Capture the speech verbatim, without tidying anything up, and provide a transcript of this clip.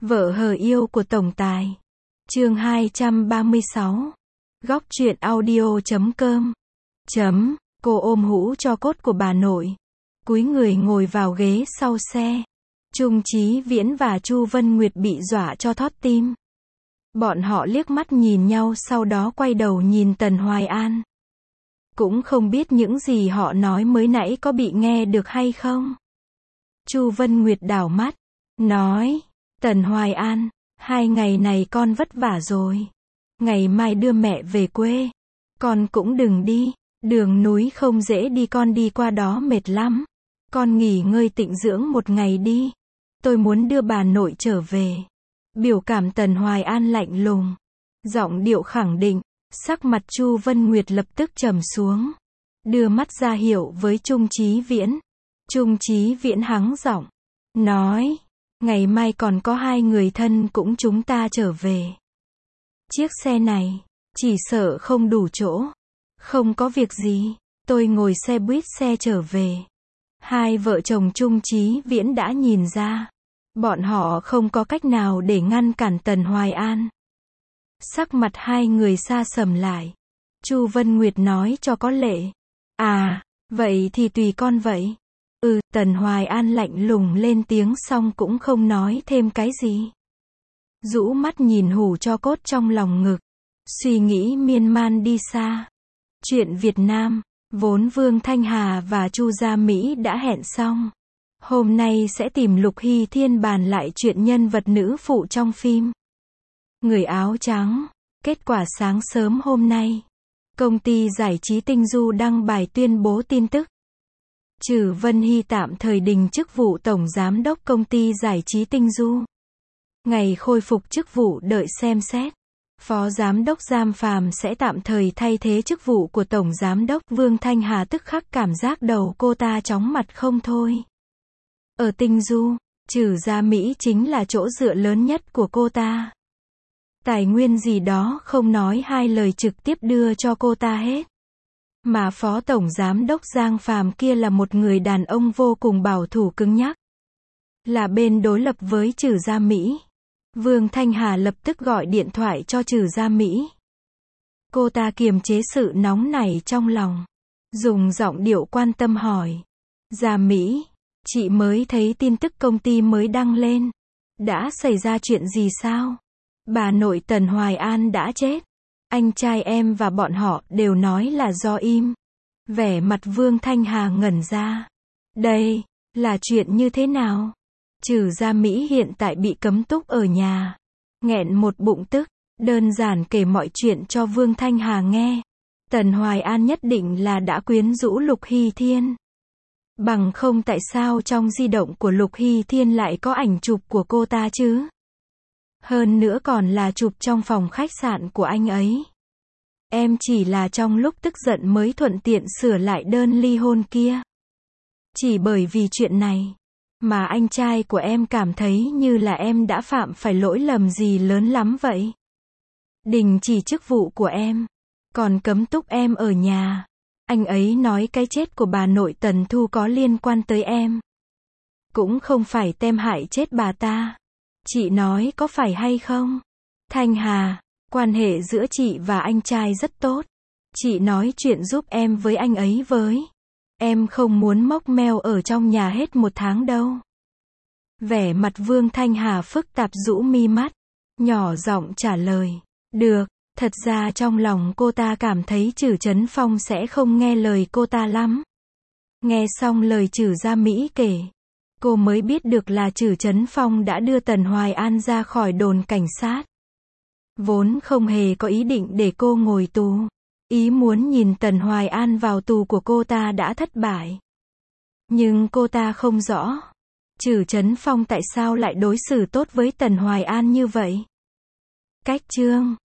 Vợ hờ yêu của tổng tài. Chương hai trăm ba mươi sáu. Góc truyện audio chấm com. Chấm, cô ôm hũ tro cốt của bà nội. Cúi người ngồi vào ghế sau xe. Trung Chí Viễn và Chu Vân Nguyệt bị dọa cho thót tim. Bọn họ liếc mắt nhìn nhau sau đó quay đầu nhìn Tần Hoài An. Cũng không biết những gì họ nói mới nãy có bị nghe được hay không. Chu Vân Nguyệt đảo mắt, nói, Tần Hoài An, hai ngày này con vất vả rồi. Ngày mai đưa mẹ về quê. Con cũng đừng đi, đường núi không dễ đi, con đi qua đó mệt lắm. Con nghỉ ngơi tịnh dưỡng một ngày đi. Tôi muốn đưa bà nội trở về. Biểu cảm Tần Hoài An lạnh lùng. Giọng điệu khẳng định, sắc mặt Chu Vân Nguyệt lập tức trầm xuống. Đưa mắt ra hiệu với Trung Chí Viễn. Trung Chí Viễn hắng giọng, nói, ngày mai còn có hai người thân cũng chúng ta trở về. Chiếc xe này, chỉ sợ không đủ chỗ. Không có việc gì, tôi ngồi xe buýt xe trở về. Hai vợ chồng Trung Chí Viễn đã nhìn ra. Bọn họ không có cách nào để ngăn cản Tần Hoài An. Sắc mặt hai người xa sầm lại. Chu Vân Nguyệt nói cho có lệ. À, vậy thì tùy con vậy. Ừ, Tần Hoài An lạnh lùng lên tiếng xong cũng không nói thêm cái gì. Rũ mắt nhìn hủ tro cốt trong lòng ngực. Suy nghĩ miên man đi xa. Chuyện Việt Nam, vốn Vương Thanh Hà và Chu Gia Mỹ đã hẹn xong. Hôm nay sẽ tìm Lục Hy Thiên bàn lại chuyện nhân vật nữ phụ trong phim. Người áo trắng. Kết quả sáng sớm hôm nay. Công ty giải trí Tinh Du đăng bài tuyên bố tin tức. Trử Vân Hy tạm thời đình chức vụ Tổng Giám đốc Công ty giải trí Tinh Du. Ngày khôi phục chức vụ đợi xem xét. Phó Giám đốc Giam Phàm sẽ tạm thời thay thế chức vụ của Tổng Giám đốc. Vương Thanh Hà tức khắc cảm giác đầu cô ta chóng mặt không thôi. Ở Tinh Du, Trử Gia Mỹ chính là chỗ dựa lớn nhất của cô ta. Tài nguyên gì đó không nói hai lời trực tiếp đưa cho cô ta hết. Mà Phó Tổng Giám đốc Giang Phàm kia là một người đàn ông vô cùng bảo thủ cứng nhắc. Là bên đối lập với Trử Gia Mỹ. Vương Thanh Hà lập tức gọi điện thoại cho Trử Gia Mỹ. Cô ta kiềm chế sự nóng nảy trong lòng. Dùng giọng điệu quan tâm hỏi. Gia Mỹ, chị mới thấy tin tức công ty mới đăng lên. Đã xảy ra chuyện gì sao? Bà nội Tần Hoài An đã chết. Anh trai em và bọn họ đều nói là do im. Vẻ mặt Vương Thanh Hà ngẩn ra. Đây, là chuyện như thế nào? Trử Gia Mỹ hiện tại bị cấm túc ở nhà. Nghẹn một bụng tức, đơn giản kể mọi chuyện cho Vương Thanh Hà nghe. Tần Hoài An nhất định là đã quyến rũ Lục Hy Thiên. Bằng không tại sao trong di động của Lục Hy Thiên lại có ảnh chụp của cô ta chứ? Hơn nữa còn là chụp trong phòng khách sạn của anh ấy. Em chỉ là trong lúc tức giận mới thuận tiện sửa lại đơn ly hôn kia. Chỉ bởi vì chuyện này, mà anh trai của em cảm thấy như là em đã phạm phải lỗi lầm gì lớn lắm vậy. Đình chỉ chức vụ của em, còn cấm túc em ở nhà. Anh ấy nói cái chết của bà nội Tần Thu có liên quan tới em. Cũng không phải tem hại chết bà ta. Chị nói có phải hay không? Thanh Hà, quan hệ giữa chị và anh trai rất tốt. Chị nói chuyện giúp em với anh ấy với. Em không muốn móc meo ở trong nhà hết một tháng đâu. Vẻ mặt Vương Thanh Hà phức tạp rũ mi mắt. Nhỏ giọng trả lời. Được, thật ra trong lòng cô ta cảm thấy Trử Chấn Phong sẽ không nghe lời cô ta lắm. Nghe xong lời Trử Gia Mỹ kể. Cô mới biết được là Trử Chấn Phong đã đưa Tần Hoài An ra khỏi đồn cảnh sát. Vốn không hề có ý định để cô ngồi tù. Ý muốn nhìn Tần Hoài An vào tù của cô ta đã thất bại. Nhưng cô ta không rõ. Trử Chấn Phong tại sao lại đối xử tốt với Tần Hoài An như vậy? Cách chương